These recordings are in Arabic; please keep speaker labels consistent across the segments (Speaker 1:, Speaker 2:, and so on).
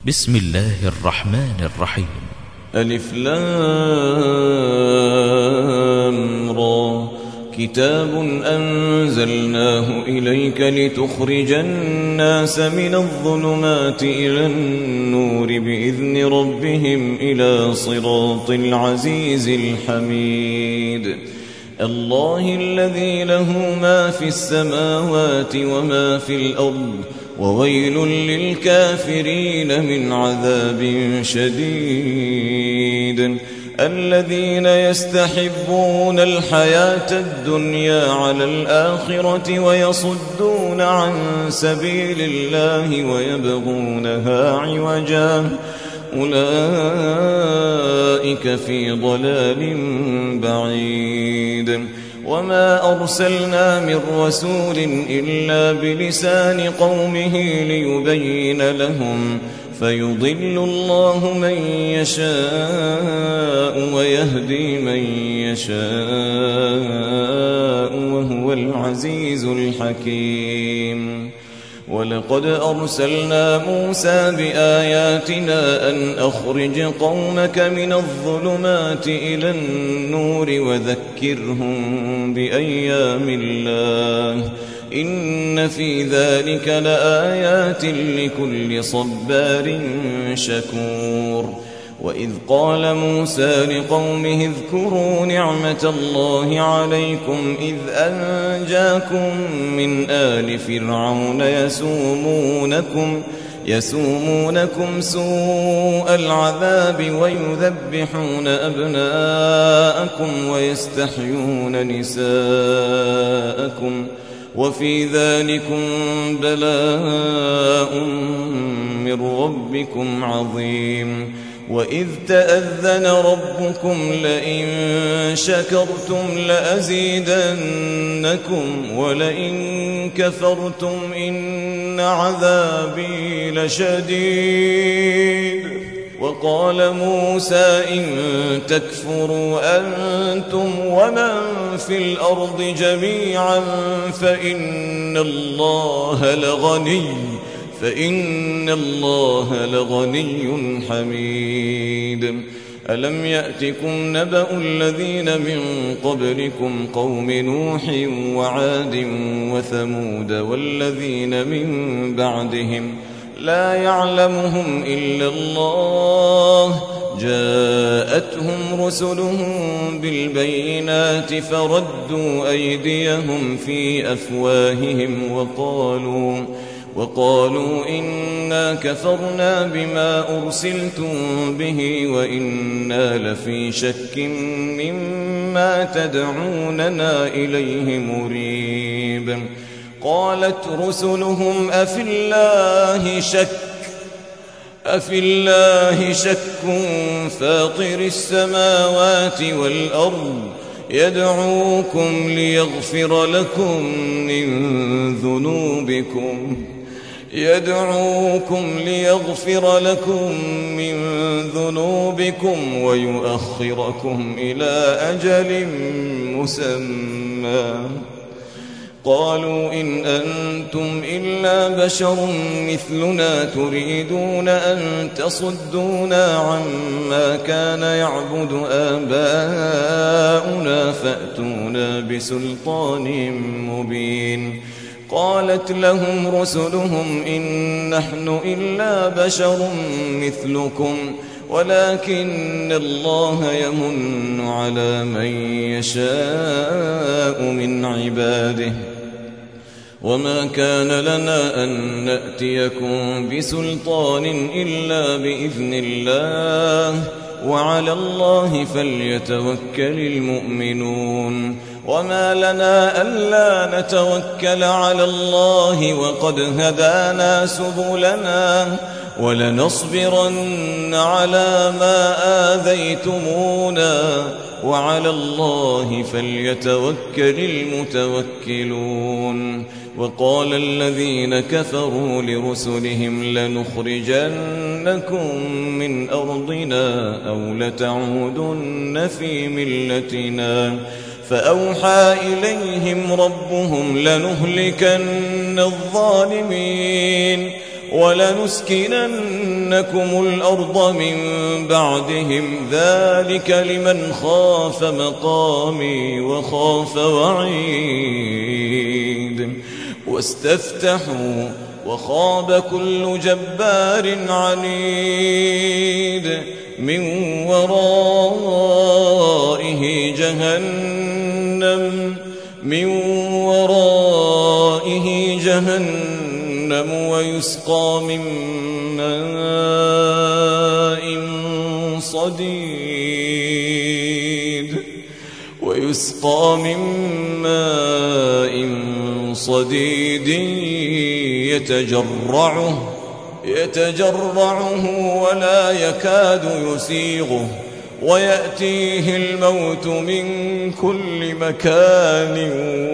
Speaker 1: بسم الله الرحمن الرحيم.
Speaker 2: ألف لام را كتاب أنزلناه إليك لتخرج الناس من الظلمات إلى النور بإذن ربهم إلى صراط العزيز الحميد. الله الذي له ما في السماوات وما في الأرض وويل للكافرين من عذاب شديد. الذين يستحبون الحياة الدنيا على الآخرة ويصدون عن سبيل الله ويبغونها عوجا أولئك في ضلال بعيد. وما أرسلنا من رسول إلا بلسان قومه ليبين لهم فيضل الله من يشاء ويهدي من يشاء وهو العزيز الحكيم. ولقد أرسلنا موسى بآياتنا أن أخرج قومك من الظلمات إلى النور وذكرهم بأيام الله إن في ذلك لآيات لكل صبار شكور. وإذ قال موسى لقومه اذكروا نعمة الله عليكم إذ أنجاكم من آل فرعون يسومونكم سوء العذاب ويذبحون أبناءكم ويستحيون نساءكم وفي ذلكم بلاء من ربكم عظيم. وإذ تأذن ربكم لئن شكرتم لأزيدنكم ولئن كفرتم إن عذابي لشديد. وقال موسى إن تكفروا أنتم ومن في الأرض جميعا فإن الله لغني حميد. ألم يأتكم نبأ الذين من قبلكم قوم نوح وعاد وثمود والذين من بعدهم لا يعلمهم إلا الله جاءتهم رسلهم بالبينات فردوا أيديهم في أفواههم وقالوا إنا كفرنا بما أرسلتم به وإنا لفي شك مما تدعوننا إليه مريب. قالت رسلهم أفي الله شك فاطر السماوات والأرض يدعوكم ليغفر لكم من ذنوبكم ويؤخركم إلى أجل مسمى. قالوا إن أنتم إلا بشر مثلنا تريدون أن تصدونا عما كان يعبد آباؤنا فأتونا بسلطان مبين. قالت لهم رسلهم إن نحن إلا بشر مثلكم ولكن الله يمن على من يشاء من عباده وما كان لنا أن نأتيكم بسلطان إلا بإذن الله وعلى الله فليتوكل المؤمنون. وما لنا ألا نتوكل على الله وقد هدانا سبلنا ولنصبرن على ما آذيتمونا وعلى الله فليتوكل المتوكلون. وقال الذين كفروا لرسلهم لنخرجنكم من أرضنا أو لتعودن في ملتنا فأوحى إليهم ربهم لنهلكن الظالمين ولنسكننكم الأرض من بعدهم ذلك لمن خاف مقامي وخاف وعيد واستفتحوا وخاب كل جبار عنيد من ورائه جهنم ويسقى من ماء صديد يتجرعه ولا يكاد يسيغه ويأتيه الموت من كل مكان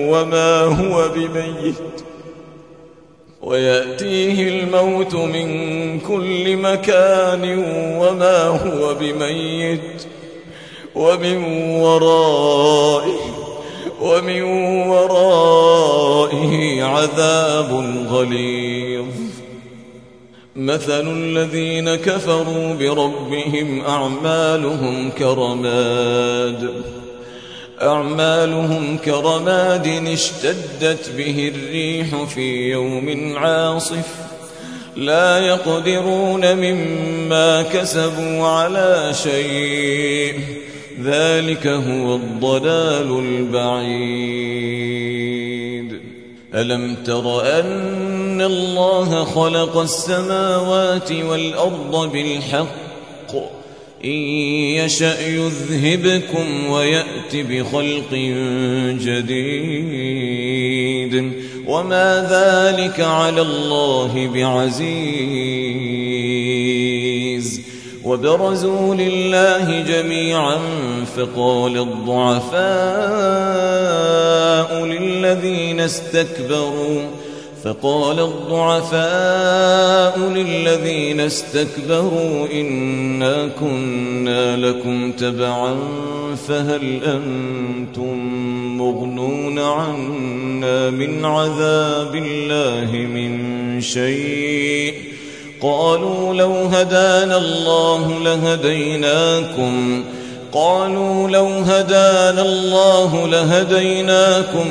Speaker 2: وما هو بميت ومن ورائه عذاب غليظ مثل الذين كفروا بربهم أعمالهم كرماد اشتدت به الريح في يوم عاصف لا يقدرون مما كسبوا على شيء ذلك هو الضلال البعيد ألم تر أن الله خلق السماوات والأرض بالحق إن يشأ يذهبكم ويأت بخلق جديد وما ذلك على الله بعزيز وبرزوا لله جميعا فقال الضعفاء للذين استكبروا إنا كنا لكم تبعا فهل أنتم مغنون عنا من عذاب الله من شيء قالوا لو هدانا الله لهديناكم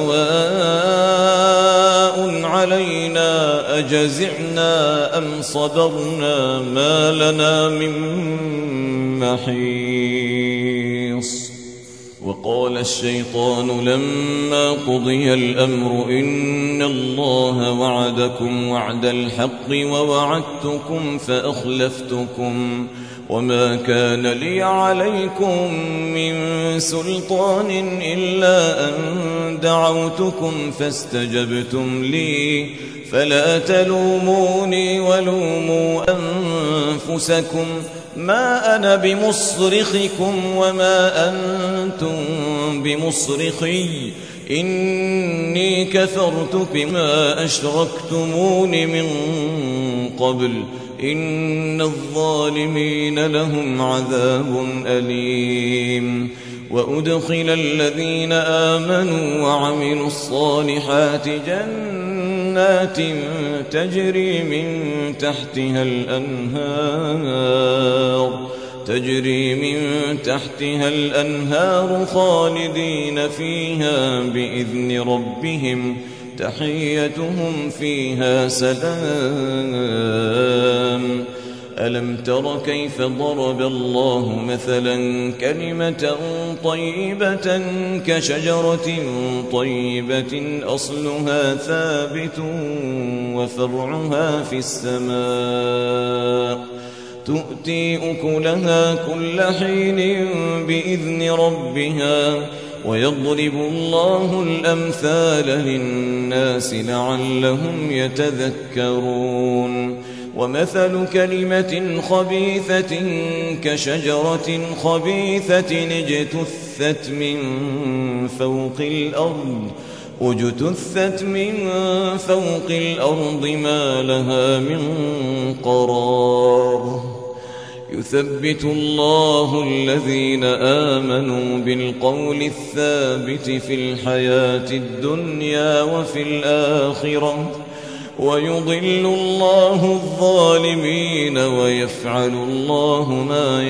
Speaker 2: سواء علينا أجزعنا أم صبرنا ما لنا من محيص وقال الشيطان لما قضي الأمر إن الله وعدكم وعد الحق ووعدتكم فأخلفتكم وما كان لي عليكم من سلطان إلا أن دعوتكم فاستجبتم لي فلا تلوموني ولوموا أنفسكم ما أنا بمصرخكم وما أنتم بمصرخي إني كفرت بما أشركتمون من قبل إن الظالمين لهم عذاب أليم وأدخل الذين آمنوا وعملوا الصالحات جنات تجري من تحتها الأنهار خالدين فيها بإذن ربهم تحيتهم فيها سلام ألم تر كيف ضرب الله مثلا كلمة طيبة كشجرة طيبة أصلها ثابت وفرعها في السماء تؤتي أكلها كل حين بإذن ربها ويضرب الله الأمثال للناس لعلهم يتذكرون ومثل كلمة خبيثة كشجرة خبيثة اجتثت من فوق الأرض ما لها من قرار يثبت الله الذين آمنوا بالقول الثابت في الحياة الدنيا وفي الآخرة ويضل الله الظالمين ويفعل الله ما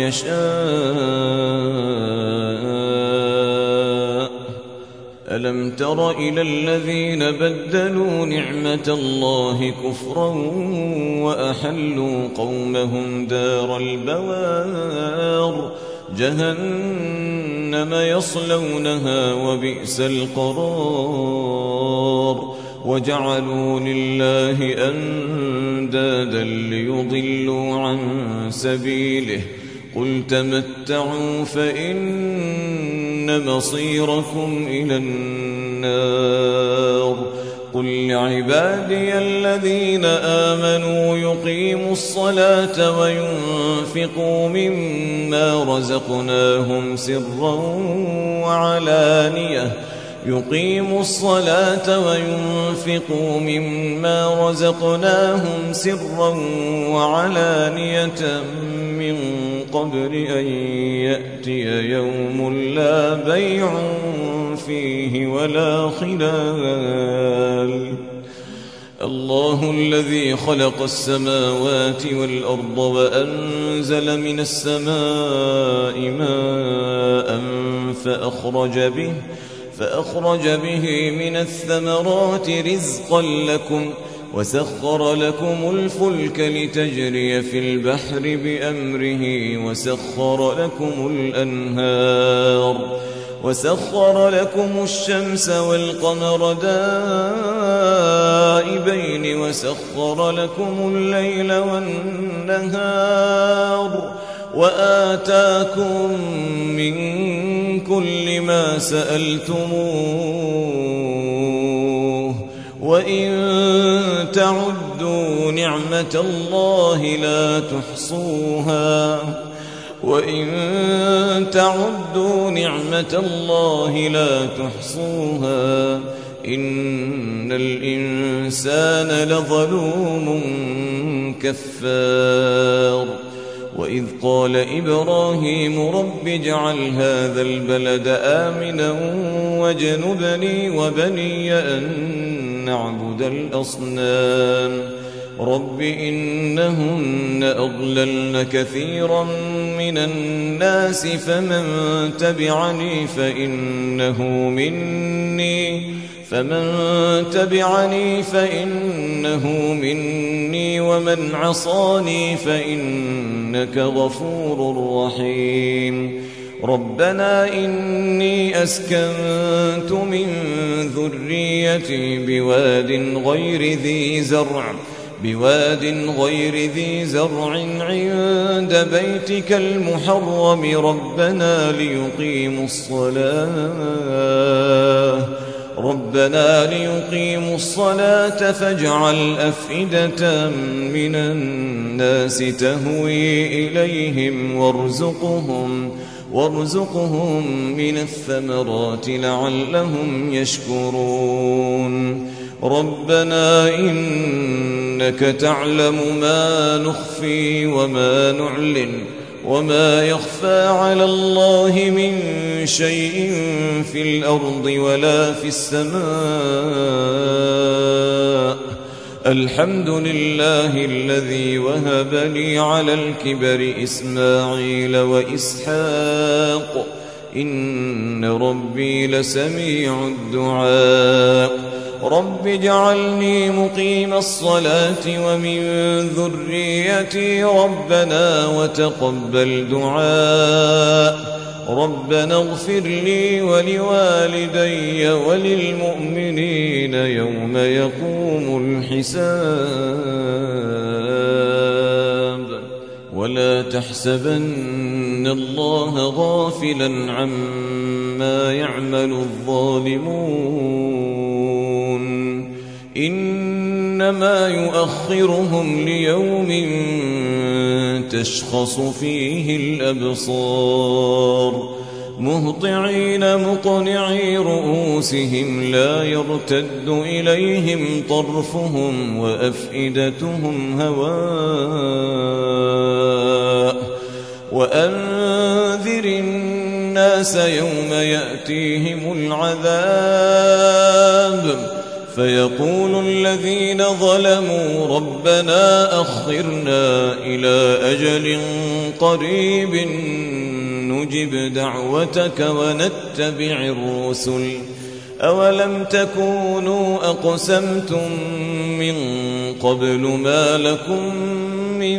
Speaker 2: يشاء. ألم تر إلى الذين بدلوا نعمة الله كفرا وأحلوا قومهم دار البوار جهنم يصلونها وبئس القرار. وجعلوا لله أندادا ليضلوا عن سبيله قل تمتعوا فإن مصيركم إلى النار. قل لعبادي الذين آمنوا يقيموا الصلاة وينفقوا مما رزقناهم سرا وعلانية يقيموا الصلاة وينفقوا مما رزقناهم سرا وعلانية من قبل أن يأتي يوم لا بيع فيه ولا خلال. الله الذي خلق السماوات والأرض وأنزل من السماء ماء فأخرج به من الثمرات رزقا لكم وسخر لكم الفلك لتجري في البحر بأمره وسخر لكم الشمس والقمر دائبين وسخر لكم الليل والنهار وآتاكم من كل ما سألتموه وإن تعدوا نعمة الله لا تحصوها إن الإنسان لظلوم كفار. وإذ قال إبراهيم رب اجعل هذا البلد آمنا واجنبني وبني أن نعبد الأصنام. رب إنهن أضللن كثيرا من الناس فمن تبعني فإنه مني ومن عصاني فإنك غفور رحيم. ربنا إني أسكنت من ذريتي بواد غير ذي زرع عند بيتك المحرم ربنا ليقيموا الصلاة فاجعل أفئدة من الناس تهوي إليهم وارزقهم من الثمرات لعلهم يشكرون. ربنا إنك تعلم ما نخفي وما نعلن وما يخفى على الله من شيء في الأرض ولا في السماء. الحمد لله الذي وهب لي على الكبر إسماعيل وإسحاق إن ربي لسميع الدعاء. رب اجعلني مقيم الصلاة ومن ذريتي ربنا وتقبل دعاء. ربنا اغفر لي ولوالدي وللمؤمنين يوم يقوم الحساب. ولا تحسبن الله غافلا عما يعمل الظالمون إنما يؤخرهم ليوم تشخص فيه الأبصار مهطعين مقنعي رؤوسهم لا يرتد إليهم طرفهم وأفئدتهم هواء. وأنذر الناس يوم يأتيهم العذاب فيقول الذين ظلموا ربنا أخرنا إلى أجل قريب نجب دعوتك ونتبع الرسل أولم تكونوا أقسمتم من قبل ما لكم من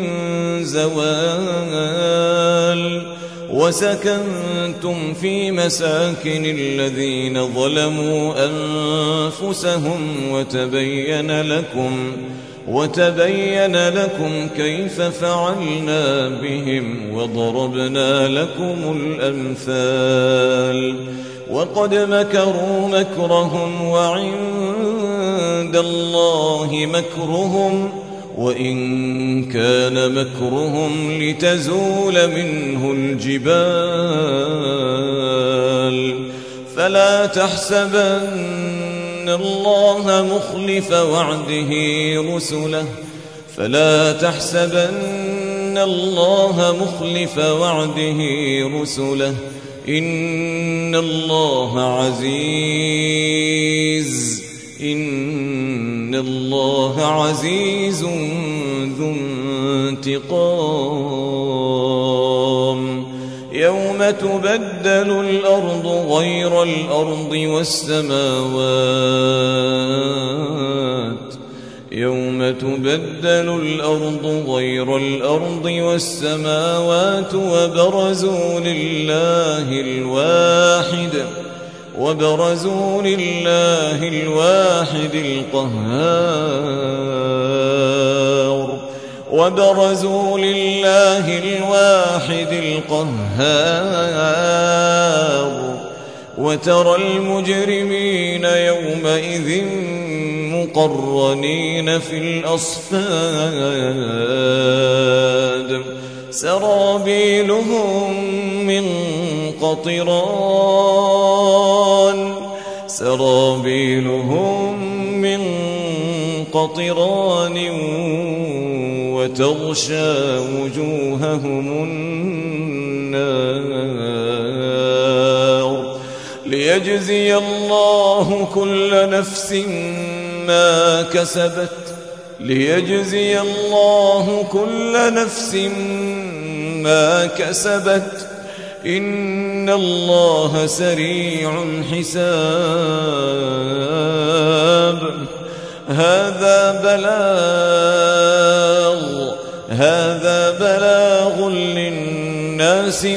Speaker 2: زوال وسكنتم في مساكن الذين ظلموا أنفسهم وتبين لكم كيف فعلنا بهم وضربنا لكم الأمثال وقد مكروا مكرهم وعند الله مكرهم وإن كان مكرهم لتزول منه الجبال فلا تحسبن الله مخلف وعده رسله إن الله عزيز ذو انتقام يوم تبدل الأرض غير الأرض والسماوات وبرزوا لله الواحد القهار وترى المجرمين يومئذ مقرنين في الأصفاد سرابيلهم من قطران وتغشى وجوههم النار ليجزي الله كل نفس ما كسبت إن الله سريع الحساب هذا بلاغ للناس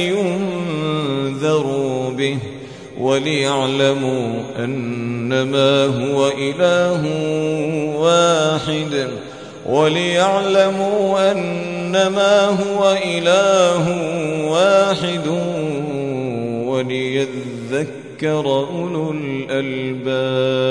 Speaker 2: ولينذروا به وليعلموا أنما هو إله واحد وليذكر أولو الألباب.